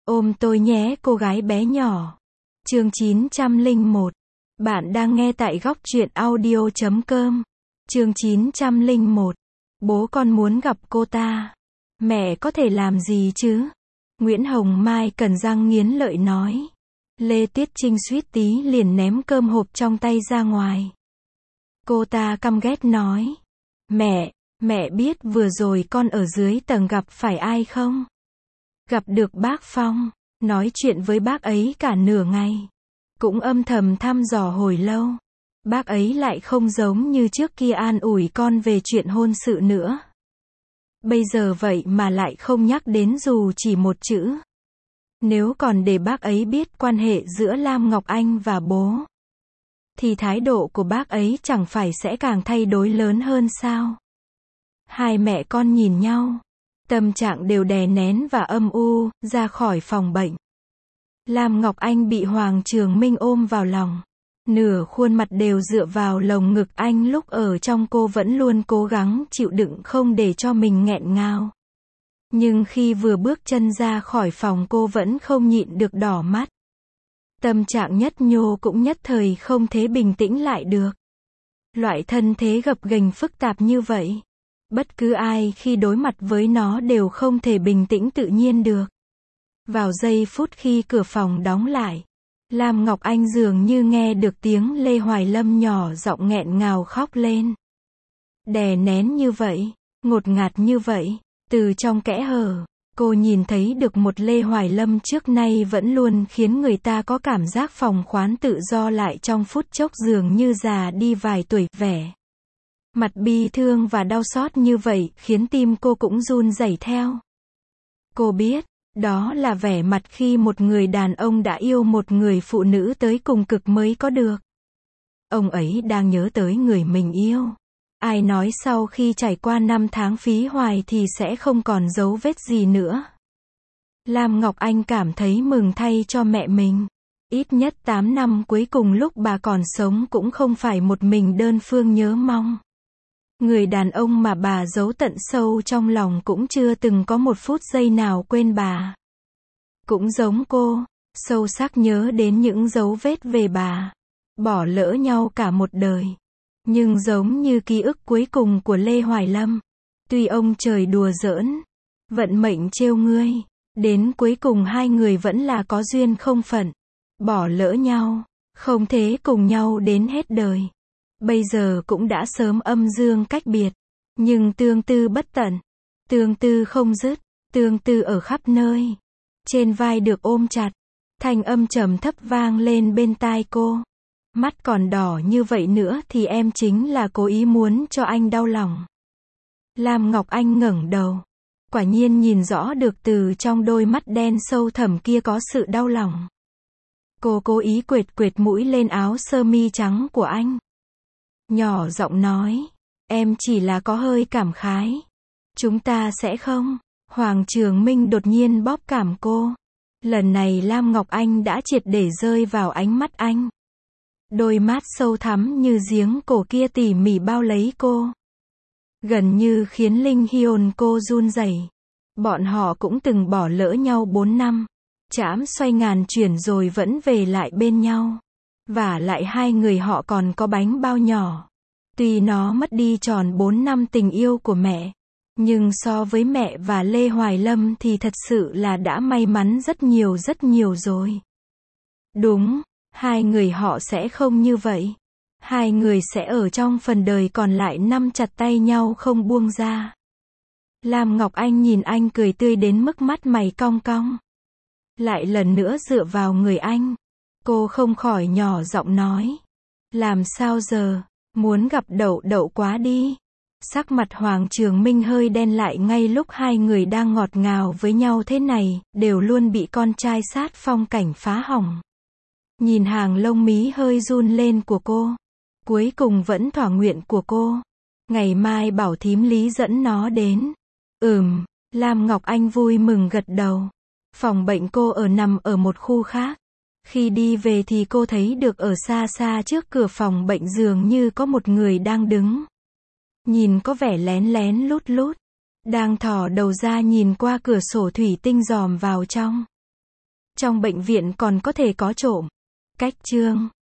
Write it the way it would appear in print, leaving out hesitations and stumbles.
Ôm tôi nhé cô gái bé nhỏ. Chương 901. Bạn đang nghe tại góc truyện audio.com. Chương 901. Bố con muốn gặp cô ta. Mẹ có thể làm gì chứ? Nguyễn Hồng Mai cắn răng nghiến lợi nói. Lê Tuyết Trinh suýt tí liền ném cơm hộp trong tay ra ngoài. Cô ta căm ghét nói. Mẹ biết vừa rồi con ở dưới tầng gặp phải ai không? Gặp được bác Phong, nói chuyện với bác ấy cả nửa ngày. Cũng âm thầm thăm dò hồi lâu. Bác ấy lại không giống như trước kia an ủi con về chuyện hôn sự nữa. Bây giờ vậy mà lại không nhắc đến dù chỉ một chữ. Nếu còn để bác ấy biết quan hệ giữa Lam Ngọc Anh và bố, thì thái độ của bác ấy chẳng phải sẽ càng thay đổi lớn hơn sao? Hai mẹ con nhìn nhau, tâm trạng đều đè nén và âm u, ra khỏi phòng bệnh. Lam Ngọc Anh bị Hoàng Trường Minh ôm vào lòng. Nửa khuôn mặt đều dựa vào lồng ngực anh, lúc ở trong cô vẫn luôn cố gắng chịu đựng không để cho mình nghẹn ngào. Nhưng khi vừa bước chân ra khỏi phòng cô vẫn không nhịn được đỏ mắt. Tâm trạng nhất nhô cũng nhất thời không thể bình tĩnh lại được. Loại thân thế gập ghềnh phức tạp như vậy, bất cứ ai khi đối mặt với nó đều không thể bình tĩnh tự nhiên được. Vào giây phút khi cửa phòng đóng lại, Lam Ngọc Anh dường như nghe được tiếng Lê Hoài Lâm nhỏ giọng nghẹn ngào khóc lên. Đè nén như vậy, ngột ngạt như vậy, từ trong kẽ hở, cô nhìn thấy được một Lê Hoài Lâm trước nay vẫn luôn khiến người ta có cảm giác phóng khoáng tự do lại trong phút chốc dường như già đi vài tuổi. Vẻ mặt bi thương và đau xót như vậy khiến tim cô cũng run rẩy theo. Cô biết, đó là vẻ mặt khi một người đàn ông đã yêu một người phụ nữ tới cùng cực mới có được. Ông ấy đang nhớ tới người mình yêu. Ai nói sau khi trải qua 5 tháng phí hoài thì sẽ không còn dấu vết gì nữa. Lam Ngọc Anh cảm thấy mừng thay cho mẹ mình. Ít nhất 8 năm cuối cùng lúc bà còn sống cũng không phải một mình đơn phương nhớ mong. Người đàn ông mà bà giấu tận sâu trong lòng cũng chưa từng có một phút giây nào quên bà. Cũng giống cô, sâu sắc nhớ đến những dấu vết về bà. Bỏ lỡ nhau cả một đời. Nhưng giống như ký ức cuối cùng của Lê Hoài Lâm, tuy ông trời đùa giỡn, vận mệnh trêu ngươi, đến cuối cùng hai người vẫn là có duyên không phận. Bỏ lỡ nhau, không thể cùng nhau đến hết đời. Bây giờ cũng đã sớm âm dương cách biệt, nhưng tương tư bất tận, tương tư không dứt, tương tư ở khắp nơi. Trên vai được ôm chặt, thanh âm trầm thấp vang lên bên tai cô. Mắt còn đỏ như vậy nữa thì em chính là cố ý muốn cho anh đau lòng. Lam Ngọc Anh ngẩng đầu, quả nhiên nhìn rõ được từ trong đôi mắt đen sâu thẳm kia có sự đau lòng. Cô cố ý quệt quệt mũi lên áo sơ mi trắng của anh. Nhỏ giọng nói, em chỉ là có hơi cảm khái. Chúng ta sẽ không. Hoàng Trường Minh đột nhiên bóp cằm cô. Lần này Lam Ngọc Anh đã triệt để rơi vào ánh mắt anh. Đôi mắt sâu thẳm như giếng cổ kia tỉ mỉ bao lấy cô. Gần như khiến linh hồn cô run rẩy. Bọn họ cũng từng bỏ lỡ nhau 4 năm. Trảm xoay ngàn chuyển rồi vẫn về lại bên nhau. Và lại hai người họ còn có bánh bao nhỏ. Tuy nó mất đi tròn 4 năm tình yêu của mẹ, nhưng so với mẹ và Lê Hoài Lâm thì thật sự là đã may mắn rất nhiều rồi. Đúng, hai người họ sẽ không như vậy. Hai người sẽ ở trong phần đời còn lại nắm chặt tay nhau không buông ra. Lam Ngọc Anh nhìn anh cười tươi đến mức mắt mày cong cong. Lại lần nữa dựa vào người anh. Cô không khỏi nhỏ giọng nói. Làm sao giờ, muốn gặp Đậu Đậu quá đi. Sắc mặt Hoàng Trường Minh hơi đen lại ngay lúc hai người đang ngọt ngào với nhau thế này, đều luôn bị con trai sát phong cảnh phá hỏng. Nhìn hàng lông mí hơi run lên của cô. Cuối cùng vẫn thỏa nguyện của cô. Ngày mai bảo thím Lý dẫn nó đến. Lam Ngọc Anh vui mừng gật đầu. Phòng bệnh cô ở nằm ở một khu khác. Khi đi về thì cô thấy được ở xa xa trước cửa phòng bệnh dường như có một người đang đứng. Nhìn có vẻ lén lén lút lút. Đang thò đầu ra nhìn qua cửa sổ thủy tinh dòm vào trong. Trong bệnh viện còn có thể có trộm. Cách chương